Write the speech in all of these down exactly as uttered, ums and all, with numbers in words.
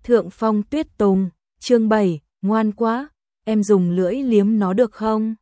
Thượng Phong Tuyết Tùng, chương bảy, ngoan quá, em dùng lưỡi liếm nó được không?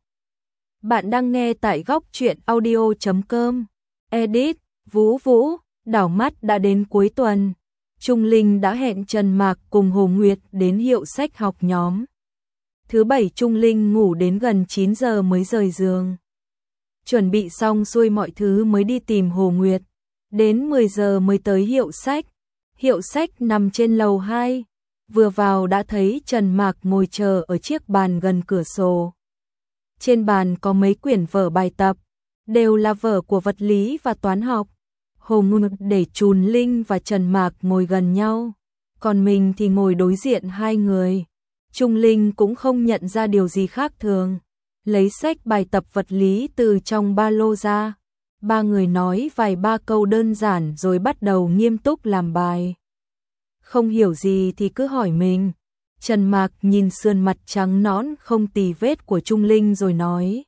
Bạn đang nghe tại góc truyện audio chấm com. Edit, Vũ Vũ, đảo mắt đã đến cuối tuần. Trung Linh đã hẹn Trần Mạc cùng Hồ Nguyệt đến hiệu sách học nhóm. Thứ bảy Trung Linh ngủ đến gần chín giờ mới rời giường. Chuẩn bị xong xuôi mọi thứ mới đi tìm Hồ Nguyệt. Đến mười giờ mới tới hiệu sách. Hiệu sách nằm trên lầu hai. Vừa vào đã thấy Trần Mạc ngồi chờ ở chiếc bàn gần cửa sổ. Trên bàn có mấy quyển vở bài tập, đều là vở của vật lý và toán học. Hồ Nguyệt để Trùn Linh và Trần Mạc ngồi gần nhau, còn mình thì ngồi đối diện hai người. Trung Linh cũng không nhận ra điều gì khác thường, lấy sách bài tập vật lý từ trong ba lô ra. Ba người nói vài ba câu đơn giản rồi bắt đầu nghiêm túc làm bài. Không hiểu gì thì cứ hỏi mình. Trần Mạc nhìn sườn mặt trắng nõn không tì vết của Trung Linh rồi nói.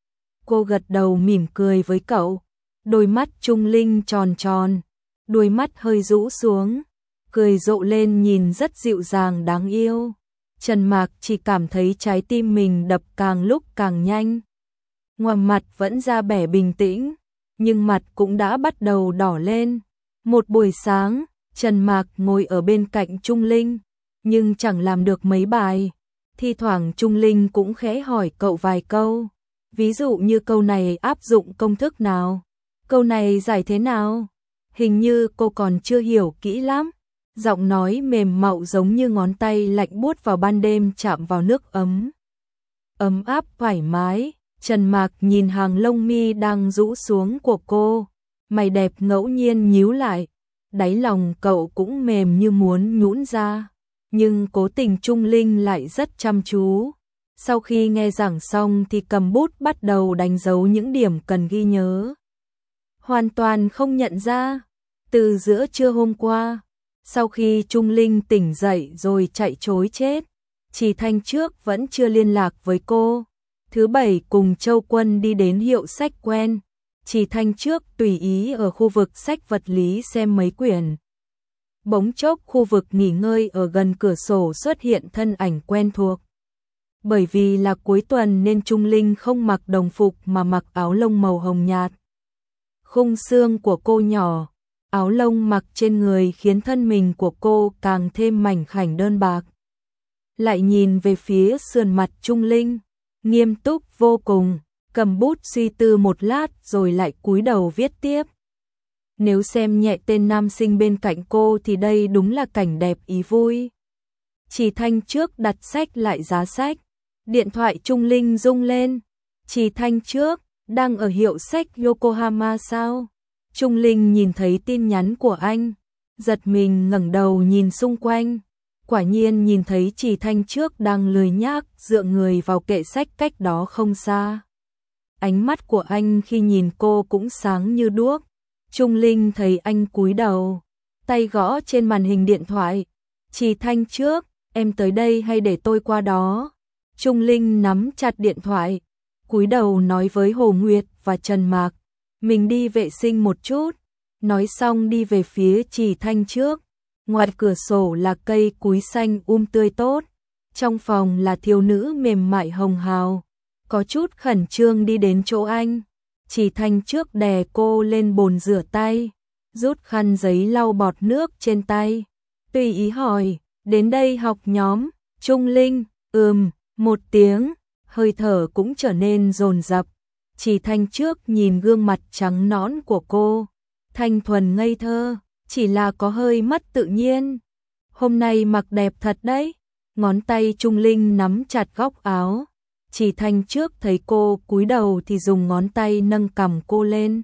Cô gật đầu mỉm cười với cậu. Đôi mắt Trung Linh tròn tròn, đôi mắt hơi rũ xuống, cười rộ lên nhìn rất dịu dàng đáng yêu. Trần Mạc chỉ cảm thấy trái tim mình đập càng lúc càng nhanh. Ngoài mặt vẫn ra vẻ bình tĩnh, nhưng mặt cũng đã bắt đầu đỏ lên. Một buổi sáng, Trần Mạc ngồi ở bên cạnh Trung Linh, nhưng chẳng làm được mấy bài. Thi thoảng Trung Linh cũng khẽ hỏi cậu vài câu. Ví dụ như câu này áp dụng công thức nào? Câu này giải thế nào? Hình như cô còn chưa hiểu kỹ lắm. Giọng nói mềm mậu giống như ngón tay lạnh buốt vào ban đêm chạm vào nước ấm. Ấm áp thoải mái. Trần Mạc nhìn hàng lông mi đang rũ xuống của cô. Mày đẹp ngẫu nhiên nhíu lại. Đáy lòng cậu cũng mềm như muốn nhũn ra. Nhưng cố tình Trung Linh lại rất chăm chú. Sau khi nghe giảng xong thì cầm bút bắt đầu đánh dấu những điểm cần ghi nhớ. Hoàn toàn không nhận ra. Từ giữa trưa hôm qua, sau khi Trung Linh tỉnh dậy rồi chạy trối chết, Chỉ Thanh trước vẫn chưa liên lạc với cô. Thứ bảy cùng Châu Quân đi đến hiệu sách quen. Chỉ Thanh trước tùy ý ở khu vực sách vật lý xem mấy quyển. Bỗng chốc khu vực nghỉ ngơi ở gần cửa sổ xuất hiện thân ảnh quen thuộc. Bởi vì là cuối tuần nên Trung Linh không mặc đồng phục mà mặc áo lông màu hồng nhạt. Khung xương của cô nhỏ, áo lông mặc trên người khiến thân mình của cô càng thêm mảnh khảnh đơn bạc. Lại nhìn về phía sườn mặt Trung Linh, nghiêm túc vô cùng, cầm bút suy tư một lát rồi lại cúi đầu viết tiếp. Nếu xem nhẹ tên nam sinh bên cạnh cô thì đây đúng là cảnh đẹp ý vui. Chỉ Thanh trước đặt sách lại giá sách. Điện thoại Trung Linh rung lên. Chỉ Thanh trước, đang ở hiệu sách Yokohama sao? Trung Linh nhìn thấy tin nhắn của anh, giật mình ngẩng đầu nhìn xung quanh. Quả nhiên nhìn thấy Chỉ Thanh trước đang lười nhác dựa người vào kệ sách cách đó không xa. Ánh mắt của anh khi nhìn cô cũng sáng như đuốc. Trung Linh thấy anh cúi đầu, tay gõ trên màn hình điện thoại. Chỉ Thanh trước, em tới đây hay để tôi qua đó? Trung Linh nắm chặt điện thoại, cúi đầu nói với Hồ Nguyệt và Trần Mạc. Mình đi vệ sinh một chút. Nói xong đi về phía Chỉ Thanh trước. Ngoài cửa sổ là cây cúi xanh um tươi tốt. Trong phòng là thiếu nữ mềm mại hồng hào. Có chút khẩn trương đi đến chỗ anh. Chỉ Thanh trước đè cô lên bồn rửa tay, rút khăn giấy lau bọt nước trên tay. Tùy ý hỏi, đến đây học nhóm? Trung Linh, ừm, một tiếng, hơi thở cũng trở nên dồn dập. Chỉ Thanh trước nhìn gương mặt trắng nõn của cô, thanh thuần ngây thơ, chỉ là có hơi mất tự nhiên. Hôm nay mặc đẹp thật đấy. Ngón tay Trung Linh nắm chặt góc áo. Chỉ Thanh trước thấy cô cúi đầu thì dùng ngón tay nâng cằm cô lên.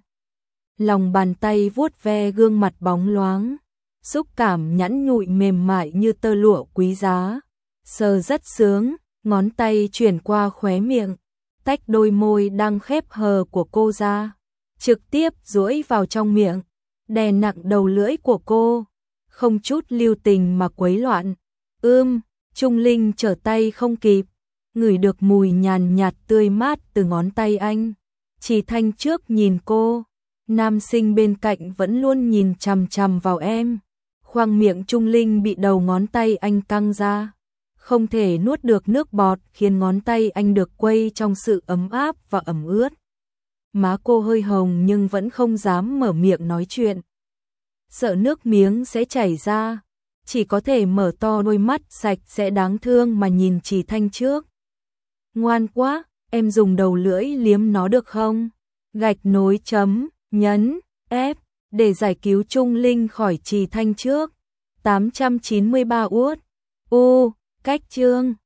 Lòng bàn tay vuốt ve gương mặt bóng loáng, xúc cảm nhẵn nhụi mềm mại như tơ lụa quý giá. Sờ rất sướng, ngón tay chuyển qua khóe miệng, tách đôi môi đang khép hờ của cô ra, trực tiếp duỗi vào trong miệng, đè nặng đầu lưỡi của cô, không chút lưu tình mà quấy loạn. Ưm, Trung Linh trở tay không kịp, ngửi được mùi nhàn nhạt tươi mát từ ngón tay anh. Chỉ Thanh trước nhìn cô, nam sinh bên cạnh vẫn luôn nhìn chằm chằm vào em. Khoang miệng Trung Linh bị đầu ngón tay anh căng ra, không thể nuốt được nước bọt, khiến ngón tay anh được quây trong sự ấm áp và ẩm ướt. Má cô hơi hồng nhưng vẫn không dám mở miệng nói chuyện. Sợ nước miếng sẽ chảy ra, chỉ có thể mở to đôi mắt sạch sẽ đáng thương mà nhìn Trì Thanh trước. Ngoan quá, em dùng đầu lưỡi liếm nó được không? Gạch nối chấm, nhấn, ép, để giải cứu Trung Linh khỏi Trì Thanh trước. tám trăm chín mươi ba út. U, cách chương.